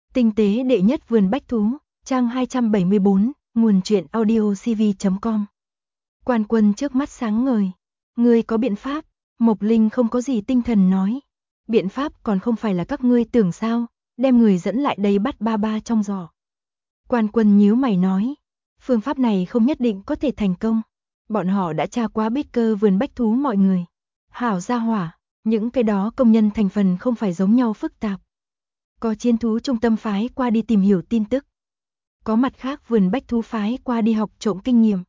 Tinh tế đệ nhất vườn bách thú, trang 274, nguồn truyện audiocv.com. Quan Quân trước mắt sáng ngời. Ngươi có biện pháp? Mộc Linh không có gì tinh thần nói. Biện pháp còn không phải là các ngươi tưởng sao, đem người dẫn lại đây bắt ba ba trong giỏ. Quan Quân nhíu mày nói. Phương pháp này không nhất định có thể thành công. Bọn họ đã tra qua bích cơ vườn bách thú mọi người. Hảo gia hỏa, những cái đó công nhân thành phần không phải giống nhau phức tạp. Có chiến thú trung tâm phái qua đi tìm hiểu tin tức. Có mặt khác vườn bách thú phái qua đi học trộm kinh nghiệm.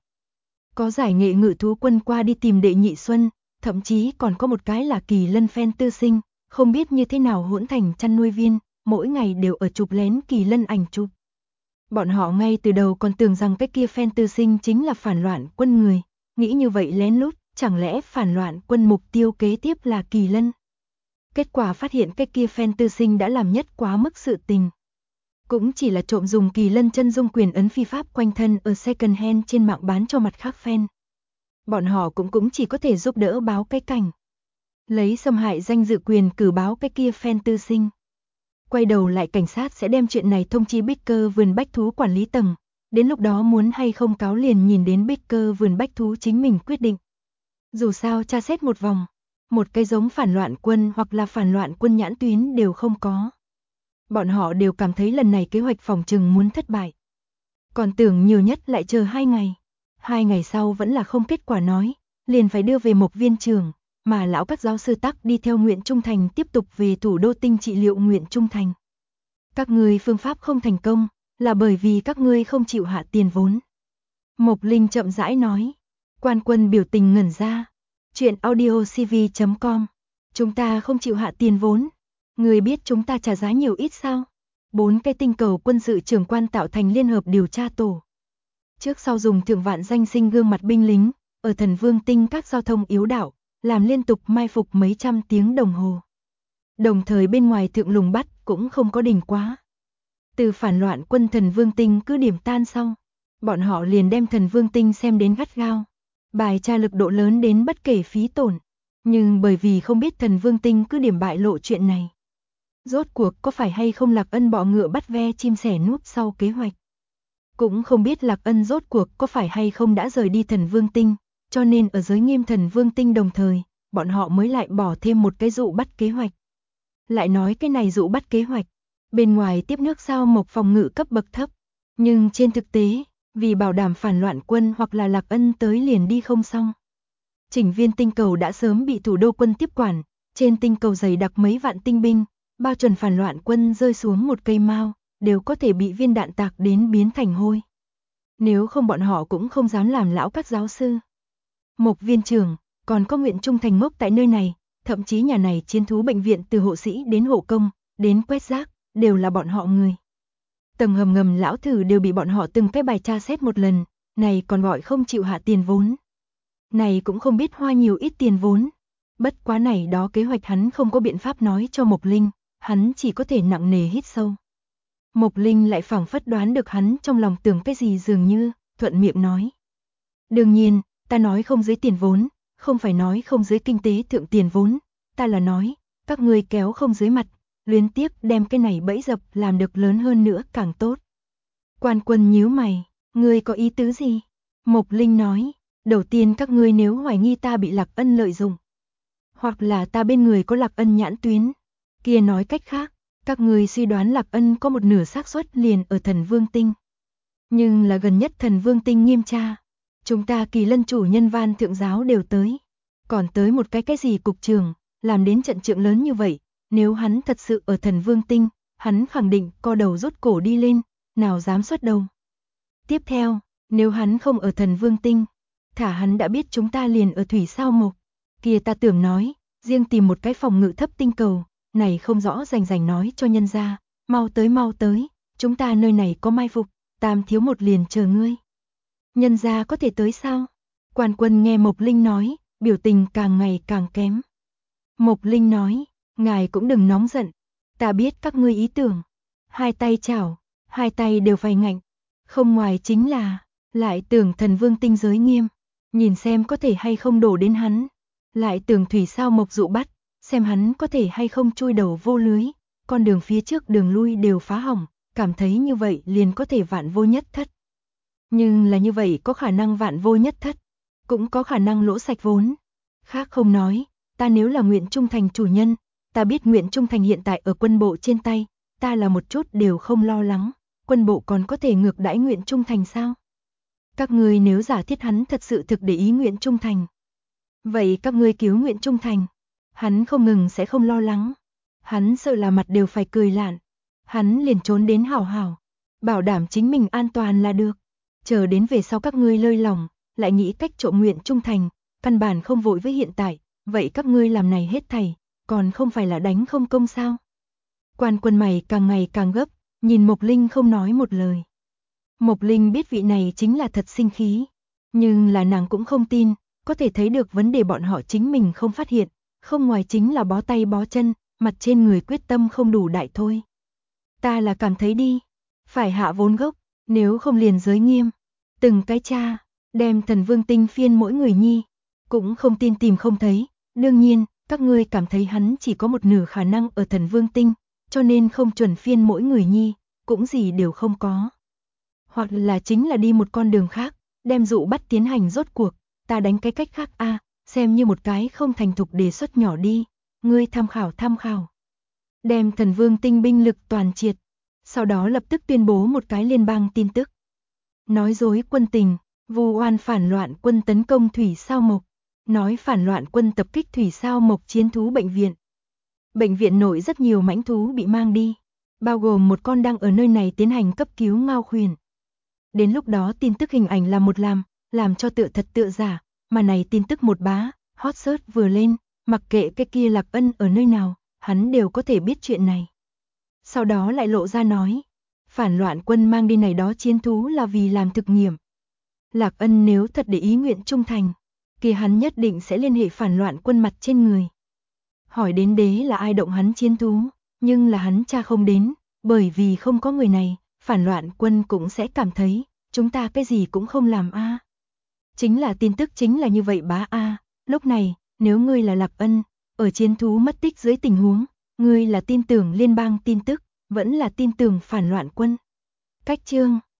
Có giải nghệ ngự thú quân qua đi tìm đệ nhị xuân, thậm chí còn có một cái là kỳ lân phen tư sinh, không biết như thế nào hỗn thành chăn nuôi viên, mỗi ngày đều ở chụp lén kỳ lân ảnh chụp. Bọn họ ngay từ đầu còn tưởng rằng cái kia phen tư sinh chính là phản loạn quân người, nghĩ như vậy lén lút, chẳng lẽ phản loạn quân mục tiêu kế tiếp là kỳ lân. Kết quả phát hiện cái kia phen tư sinh đã làm nhất quá mức sự tình. Cũng chỉ là trộm dùng kỳ lân chân dung quyền ấn phi pháp quanh thân ở second hand trên mạng bán cho mặt khác fan. Bọn họ cũng chỉ có thể giúp đỡ báo cái cảnh. Lấy xâm hại danh dự quyền cử báo cái kia fan tư sinh. Quay đầu lại cảnh sát sẽ đem chuyện này thông chi bích cơ vườn bách thú quản lý tầng. Đến lúc đó muốn hay không cáo liền nhìn đến bích cơ vườn bách thú chính mình quyết định. Dù sao tra xét một vòng, một cái giống phản loạn quân hoặc là phản loạn quân nhãn tuyến đều không có. Bọn họ đều cảm thấy lần này kế hoạch phòng trừng muốn thất bại. Còn tưởng nhiều nhất lại chờ 2 ngày. 2 ngày sau vẫn là không kết quả nói, liền phải đưa về Mộc viên trưởng, mà lão các giáo sư tắc đi theo Nguyễn Trung Thành tiếp tục về thủ đô tinh trị liệu Nguyễn Trung Thành. Các ngươi phương pháp không thành công, là bởi vì các ngươi không chịu hạ tiền vốn. Mộc Linh chậm rãi nói. Quan Quân biểu tình ngẩn ra. Chuyện audiocv.com. Chúng ta không chịu hạ tiền vốn. Người biết chúng ta trả giá nhiều ít sao? 4 cái tinh cầu quân sự trưởng quan tạo thành liên hợp điều tra tổ. Trước sau dùng thượng vạn danh sinh gương mặt binh lính, ở Thần Vương tinh các giao thông yếu đạo, làm liên tục mai phục mấy trăm tiếng đồng hồ. Đồng thời bên ngoài thượng lùng bắt cũng không có đình quá. Từ phản loạn quân Thần Vương tinh cứ điểm tan xong, bọn họ liền đem Thần Vương tinh xem đến gắt gao. Bài tra lực độ lớn đến bất kể phí tổn. Nhưng bởi vì không biết Thần Vương tinh cứ điểm bại lộ chuyện này. Rốt cuộc có phải hay không Lạc Ân bọ ngựa bắt ve chim sẻ núp sau kế hoạch. Cũng không biết Lạc Ân rốt cuộc có phải hay không đã rời đi Thần Vương tinh, cho nên ở giới nghiêm Thần Vương tinh đồng thời, bọn họ mới lại bỏ thêm một cái dụ bắt kế hoạch. Lại nói cái này dụ bắt kế hoạch, bên ngoài tiếp nước sao Mộc phòng ngự cấp bậc thấp, nhưng trên thực tế, vì bảo đảm phản loạn quân hoặc là Lạc Ân tới liền đi không xong. Chỉnh viên tinh cầu đã sớm bị thủ đô quân tiếp quản, trên tinh cầu dày đặc mấy vạn tinh binh, bao chuẩn phản loạn quân rơi xuống một cây mao, đều có thể bị viên đạn tạc đến biến thành hôi. Nếu không bọn họ cũng không dám làm lão các giáo sư. Mộc viên trưởng, còn có Nguyễn Trung Thành mốc tại nơi này, thậm chí nhà này chiến thú bệnh viện từ hộ sĩ đến hộ công, đến quét rác, đều là bọn họ người. Tầng hầm ngầm lão thử đều bị bọn họ từng cái bài tra xét một lần, này còn gọi không chịu hạ tiền vốn. Này cũng không biết hoa nhiều ít tiền vốn. Bất quá này đó kế hoạch hắn không có biện pháp nói cho Mộc Linh, hắn chỉ có thể nặng nề hít sâu. Mộc Linh lại phảng phất đoán được hắn trong lòng tưởng cái gì dường như, thuận miệng nói. Đương nhiên, ta nói không dưới tiền vốn, không phải nói không dưới kinh tế thượng tiền vốn, ta là nói, các ngươi kéo không dưới mặt, luyến tiếc đem cái này bẫy dập làm được lớn hơn nữa càng tốt. Quan Quân nhíu mày, ngươi có ý tứ gì? Mộc Linh nói, đầu tiên các ngươi nếu hoài nghi ta bị Lạc Ân lợi dụng, hoặc là ta bên người có Lạc Ân nhãn tuyến, kia nói cách khác, các ngươi suy đoán Lạc Ân có một nửa xác suất liền ở Thần Vương tinh. Nhưng là gần nhất Thần Vương tinh nghiêm tra, chúng ta Kỳ Lân chủ nhân Van thượng giáo đều tới, còn tới một cái gì cục trưởng, làm đến trận trượng lớn như vậy, nếu hắn thật sự ở Thần Vương tinh, hắn khẳng định co đầu rút cổ đi lên, nào dám xuất đầu. Tiếp theo, nếu hắn không ở Thần Vương tinh, thả hắn đã biết chúng ta liền ở thủy sao Mộc, kia ta tưởng nói, riêng tìm một cái phòng ngự thấp tinh cầu, này không rõ rành nói cho nhân gia, mau tới, chúng ta nơi này có mai phục, tam thiếu một liền chờ ngươi. Nhân gia có thể tới sao? Quan Quân nghe Mộc Linh nói, biểu tình càng ngày càng kém. Mộc Linh nói, ngài cũng đừng nóng giận, ta biết các ngươi ý tưởng. Hai tay chảo, hai tay đều phải ngạnh, không ngoài chính là, lại tưởng Thần Vương tinh giới nghiêm, nhìn xem có thể hay không đổ đến hắn. Lại tưởng thủy sao Mộc dụ bắt, xem hắn có thể hay không chui đầu vô lưới, con đường phía trước đường lui đều phá hỏng, cảm thấy như vậy liền có thể vạn vô nhất thất. Nhưng là như vậy có khả năng vạn vô nhất thất, cũng có khả năng lỗ sạch vốn. Khác không nói, ta nếu là Nguyễn Trung Thành chủ nhân, ta biết Nguyễn Trung Thành hiện tại ở quân bộ trên tay, ta là một chút đều không lo lắng, quân bộ còn có thể ngược đãi Nguyễn Trung Thành sao? Các ngươi nếu giả thiết hắn thật sự thực để ý Nguyễn Trung Thành, vậy các ngươi cứu Nguyễn Trung Thành, hắn không ngừng sẽ không lo lắng, hắn sợ là mặt đều phải cười lạn, hắn liền trốn đến hảo hảo, bảo đảm chính mình an toàn là được, chờ đến về sau các ngươi lơi lòng, lại nghĩ cách trộm Nguyễn Trung Thành, căn bản không vội với hiện tại, vậy các ngươi làm này hết thảy, còn không phải là đánh không công sao? Quan Quân mày càng ngày càng gấp, nhìn Mộc Linh không nói một lời. Mộc Linh biết vị này chính là thật sinh khí, nhưng là nàng cũng không tin, có thể thấy được vấn đề bọn họ chính mình không phát hiện, không ngoài chính là bó tay bó chân, mặt trên người quyết tâm không đủ đại thôi. Ta là cảm thấy đi, phải hạ vốn gốc, nếu không liền giới nghiêm, từng cái cha, đem Thần Vương tinh phiên mỗi người nhi, cũng không tin tìm không thấy, đương nhiên, các ngươi cảm thấy hắn chỉ có một nửa khả năng ở Thần Vương tinh, cho nên không chuẩn phiên mỗi người nhi, cũng gì đều không có. Hoặc là chính là đi một con đường khác, đem dụ bắt tiến hành rốt cuộc, ta đánh cái cách khác a, xem như một cái không thành thục đề xuất nhỏ đi, ngươi tham khảo. Đem Thần Vương tinh binh lực toàn triệt, sau đó lập tức tuyên bố một cái liên bang tin tức. Nói dối quân tình, vu oan phản loạn quân tấn công Thủy Sao Mộc, nói phản loạn quân tập kích Thủy Sao Mộc chiến thú bệnh viện. Bệnh viện nội rất nhiều mãnh thú bị mang đi, bao gồm một con đang ở nơi này tiến hành cấp cứu Ngao Khuyển. Đến lúc đó tin tức hình ảnh là một làm cho tựa thật tựa giả, mà này tin tức một bá, hot search vừa lên, mặc kệ cái kia Lạc Ân ở nơi nào, hắn đều có thể biết chuyện này. Sau đó lại lộ ra nói, phản loạn quân mang đi này đó chiến thú là vì làm thực nghiệm. Lạc Ân nếu thật để ý Nguyễn Trung Thành, kia hắn nhất định sẽ liên hệ phản loạn quân mặt trên người. Hỏi đến đế là ai động hắn chiến thú, nhưng là hắn tra không đến, bởi vì không có người này, phản loạn quân cũng sẽ cảm thấy, chúng ta cái gì cũng không làm a. Chính là tin tức chính là như vậy bá a, lúc này, nếu ngươi là Lạc Ân, ở chiến thú mất tích dưới tình huống, ngươi là tin tưởng liên bang tin tức, vẫn là tin tưởng phản loạn quân. Cách chương